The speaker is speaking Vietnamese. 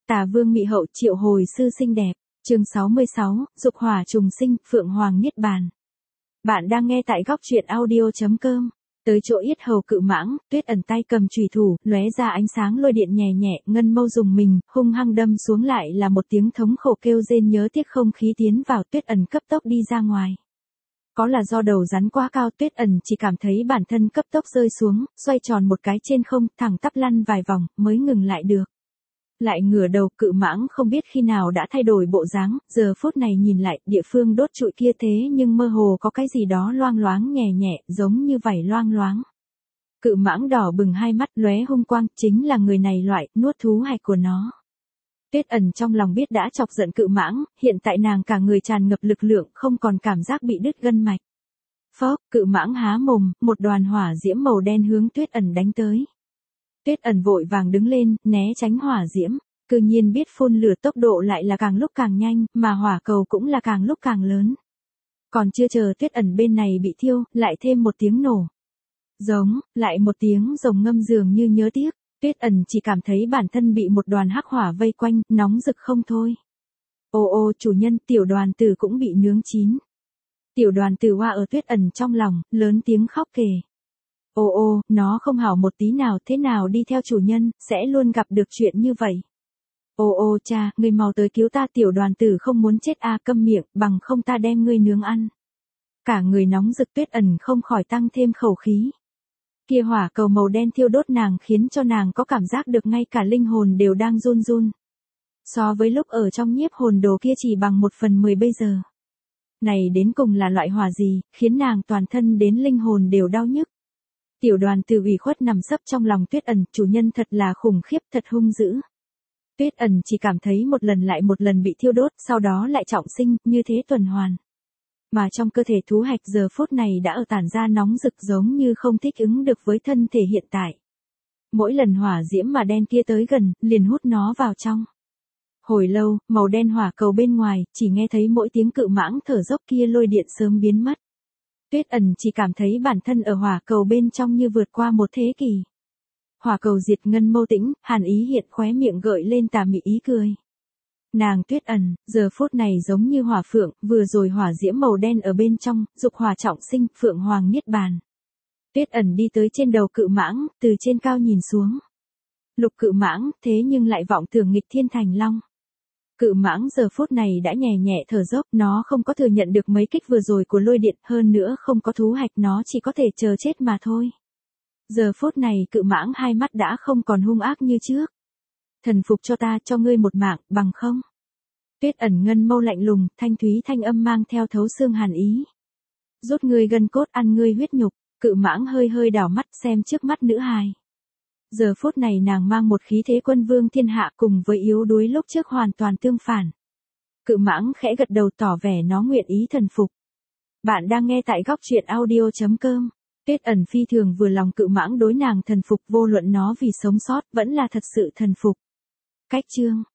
Tà vương mị hậu triệu hồi sư xinh đẹp. Chương 66, dục hỏa trùng sinh, phượng hoàng niết bàn. Bạn đang nghe tại góc truyện audio.com. Tới chỗ yết hầu cự mãng, Tuyết Ẩn tay cầm chùy thủ, lóe ra ánh sáng lôi điện nhẹ nhẹ, ngân mâu dùng mình, hung hăng đâm xuống lại là một tiếng thống khổ kêu rên, nhớ tiếc không khí tiến vào. Tuyết Ẩn cấp tốc đi ra ngoài. Có là do đầu rắn quá cao, Tuyết Ẩn chỉ cảm thấy bản thân cấp tốc rơi xuống, xoay tròn một cái trên không, thẳng tắp lăn vài vòng, mới ngừng lại được. Lại ngửa đầu, cự mãng không biết khi nào đã thay đổi bộ dáng, giờ phút này nhìn lại, địa phương đốt trụi kia thế nhưng mơ hồ có cái gì đó loang loáng nhẹ nhẹ, giống như vảy loang loáng. Cự mãng đỏ bừng hai mắt, lóe hung quang, chính là người này loại, nuốt thú hạch của nó. Tuyết Ẩn trong lòng biết đã chọc giận cự mãng, hiện tại nàng cả người tràn ngập lực lượng, không còn cảm giác bị đứt gân mạch. Phốc, cự mãng há mồm, một đoàn hỏa diễm màu đen hướng Tuyết Ẩn đánh tới. Tuyết Ẩn vội vàng đứng lên, né tránh hỏa diễm, cư nhiên biết phun lửa, tốc độ lại là càng lúc càng nhanh, mà hỏa cầu cũng là càng lúc càng lớn. Còn chưa chờ Tuyết Ẩn bên này bị thiêu, lại thêm một tiếng nổ. Giống, lại một tiếng rồng ngâm dường như nhớ tiếc, Tuyết Ẩn chỉ cảm thấy bản thân bị một đoàn hắc hỏa vây quanh, nóng rực không thôi. Ô ô chủ nhân, tiểu đoàn tử cũng bị nướng chín. Tiểu đoàn tử hoa ở Tuyết Ẩn trong lòng, lớn tiếng khóc kể. Ô ô, nó không hảo một tí nào, thế nào đi theo chủ nhân, sẽ luôn gặp được chuyện như vậy. Ô ô cha, ngươi mau tới cứu ta, tiểu đoàn tử không muốn chết a, câm miệng, bằng không ta đem ngươi nướng ăn. Cả người nóng rực, Tuyết Ẩn không khỏi tăng thêm khẩu khí. Kia hỏa cầu màu đen thiêu đốt nàng, khiến cho nàng có cảm giác được ngay cả linh hồn đều đang run run. So với lúc ở trong nhiếp hồn đồ kia chỉ bằng 1/10 bây giờ. Này đến cùng là loại hỏa gì, khiến nàng toàn thân đến linh hồn đều đau nhức. Tiểu đoàn tử ủy khuất nằm sấp trong lòng Tuyết Ẩn, chủ nhân thật là khủng khiếp, thật hung dữ. Tuyết Ẩn chỉ cảm thấy một lần lại một lần bị thiêu đốt, sau đó lại trọng sinh, như thế tuần hoàn. Mà trong cơ thể thú hạch giờ phút này đã ở tản ra nóng rực, giống như không thích ứng được với thân thể hiện tại. Mỗi lần hỏa diễm mà đen kia tới gần, liền hút nó vào trong. Hồi lâu, màu đen hỏa cầu bên ngoài, chỉ nghe thấy mỗi tiếng cự mãng thở dốc kia lôi điện sớm biến mất. Tuyết Ẩn chỉ cảm thấy bản thân ở hỏa cầu bên trong như vượt qua một thế kỷ. Hỏa cầu diệt, ngân mâu tĩnh, hàn ý hiện, khóe miệng gợi lên tà mị ý cười. Nàng Tuyết Ẩn, giờ phút này giống như hỏa phượng, vừa rồi hỏa diễm màu đen ở bên trong, dục hỏa trọng sinh, phượng hoàng niết bàn. Tuyết Ẩn đi tới trên đầu cự mãng, từ trên cao nhìn xuống. Lục cự mãng, thế nhưng lại vọng tưởng nghịch thiên thành long. Cự mãng giờ phút này đã nhẹ nhẹ thở dốc, nó không có thừa nhận được mấy kích vừa rồi của lôi điện, hơn nữa không có thú hạch, nó chỉ có thể chờ chết mà thôi. Giờ phút này cự mãng hai mắt đã không còn hung ác như trước. Thần phục cho ta, cho ngươi một mạng, bằng không. Tuyết Ẩn ngân mâu lạnh lùng, thanh thúy thanh âm mang theo thấu xương hàn ý. Rút ngươi gân cốt, ăn ngươi huyết nhục. Cự mãng hơi hơi đảo mắt xem trước mắt nữ hài. Giờ phút này nàng mang một khí thế quân vương thiên hạ, cùng với yếu đuối lúc trước hoàn toàn tương phản. Cự mãng khẽ gật đầu tỏ vẻ nó nguyện ý thần phục. Bạn đang nghe tại góc truyện audio.com. Tuyết Ẩn phi thường vừa lòng cự mãng đối nàng thần phục, vô luận nó vì sống sót vẫn là thật sự thần phục. Cách chương